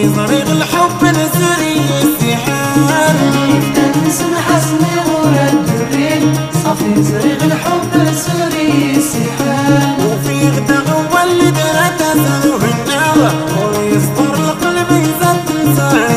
صافي طريق الحب نسري السحان. تنسم حسني غورة الدرين صافي طريق الحب نسري السحان. وفي غدا أول درة تسلوه النوى ويصدر القلب يزد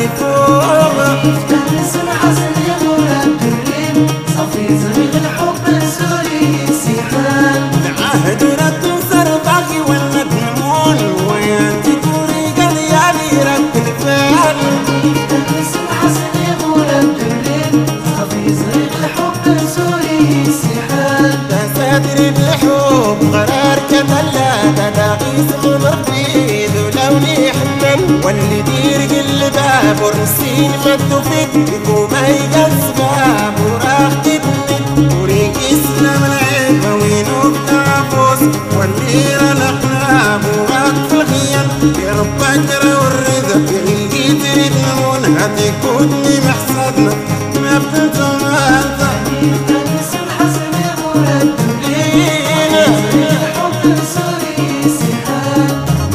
ساعتوه. تنسم حسني غورة الدرين صافي طريق الحب نسري السحان. العهد رد سرطاكي والمدمون ويانتي طريق الليالي رد الفعل. تنسم حسني غورة الدرين صافي طريق الحب نسري السحان. تساتري بالحب قرار كتلا تلاقي سمو ربيد ولوني حنن واللي يدير قلبه ورسين مدو فيك وما يقصبه وراح تدني وريك يسلم العيب وينوب تعفوس واللي يرى الاقلام وراك الخيام. يا ربك والرزق اللي تريد نمون هتكوني محسدنا ما بنتم هذا. تنسم حسني غورة الدرين الحب نسري السحان.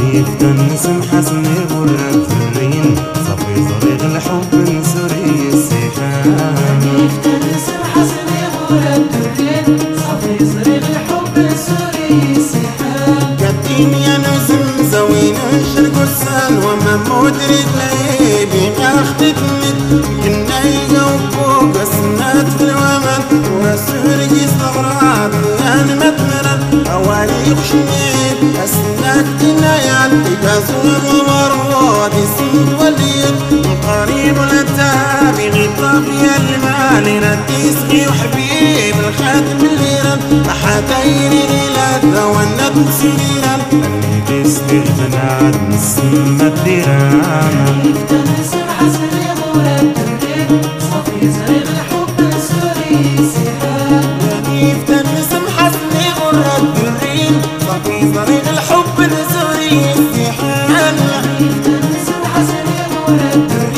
تنسم حسني غورة الدرين صافي طريق الحب نسري السحان. تنسم حسني غورة الدرين صافي طريق الحب نسري السحان. قديم يا نسم زوين الشرق والسان وما مدرك لعيبي اختتني كنا يقوبوك اسنات في الومن ورسولك يستغرب انا مدمرا اواليق شنين اسنات كنايات يقاسون ومرود يسند وليد قريب الاتابي غطاف يا المال رديسقي وحبيب الخاتم الليران حتيري ليلات والنبت سنيران اللي تسقي البنات نسم الديران. تنسم حسني غورة الدرين صافي طريق الحب نسري السحان. كيف تنسم حسني غرة الدرين صافي طريق الحب نسري السحان. تنسم حسني غورة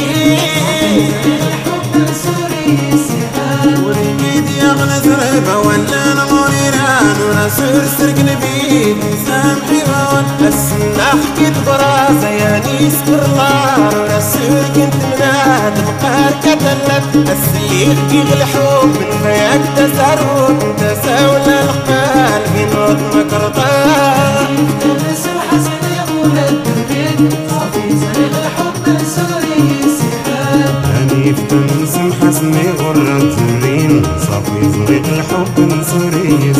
الدرين صافي طريق الحب نسري السحان. والبيد يغلى زربة ولا نموريران ونسر سرق نبيد سامحي وان السلاح كد براسة يا نيس برلار ونسر كنت مناد بقار كتلت السيخ كيغ الحب من بياك تسارون تساولا الخبال في نوض مكرطان. تنسم حسني غورة الدرين صافي طريق الحب نسري السحان. تنسم حسني غورة الدرين صافي طريق الحب نسري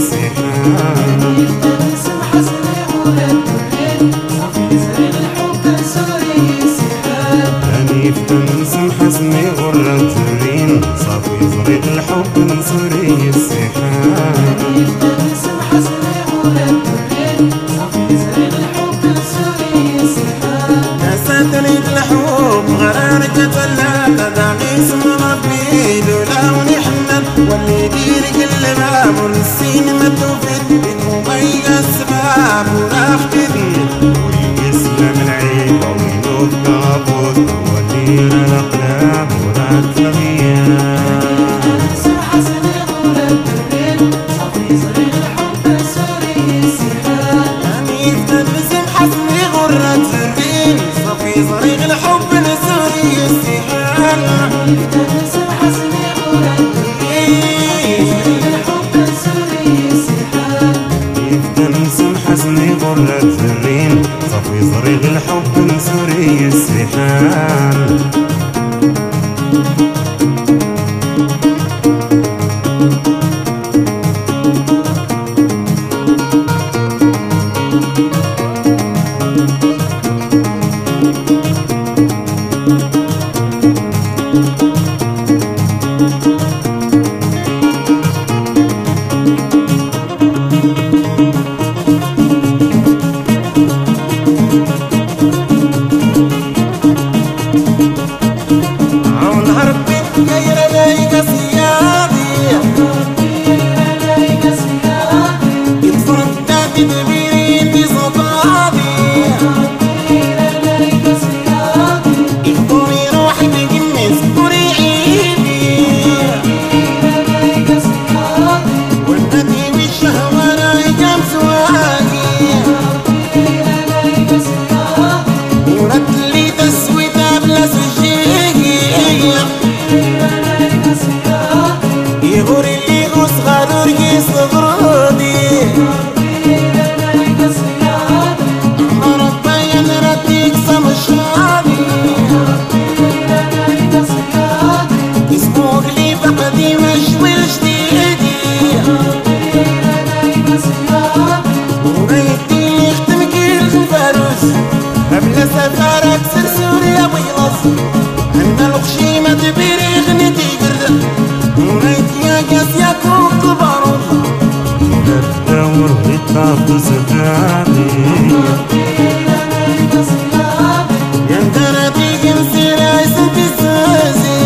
السحان. تنسم حسني غورة الدرين صافي طريق الحب نسري السحان. تنسم حسني غورة الدرين صافي طريق الحب نسري السحان. تنسم حسني غورة الدرين صافي طريق الحب نسري السحان. تساتري بالحب غرارك تلا تدعي اسم ربي دولوني حنن واللي يدير قلبه ورسين مدوفت ومي السباب وراح تدني ويسلم العيب وينوب كابوس واللي يرى الاقلام وراك الغياب. تنسم حسني غورة الدرين صافي طريق الحب نسري السحان. تنسم حسني غرة الدرين صافي طريق الحب نسري السحان. تنسم حسني غورة الدرين طريق الحب نسري السحان. تنسم حسني غورة الدرين صافي طريق الحب نسري السحان. يا ربي يا ربي خاف صدامي يا دربيك مسير عيسى في الزازي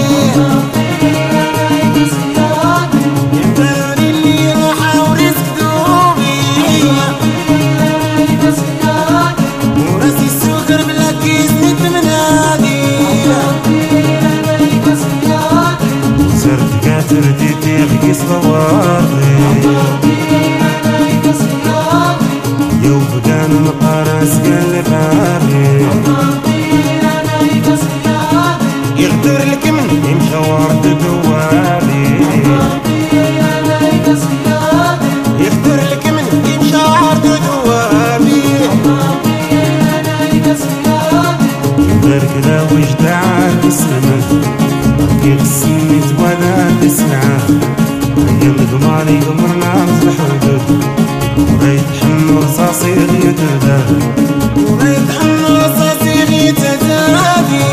يا دربي اللي راح ورزق دوبي وراسي السكر بلا كيس نتمنادي صرت قاتل تيتي قيس ضواضي يوم بدان مقارس قال بابي يغدر لك من يمشى ورد دوالي يغدر لك من يمشى عرض دوابي غير كذا وجدعان تسلمت يغسلت ولا تسمعه ايام قمالي قمرنا مصلح الحدود بغيت حمل رصاصي يتردى وبيت حمل رصاصي غيت تدابي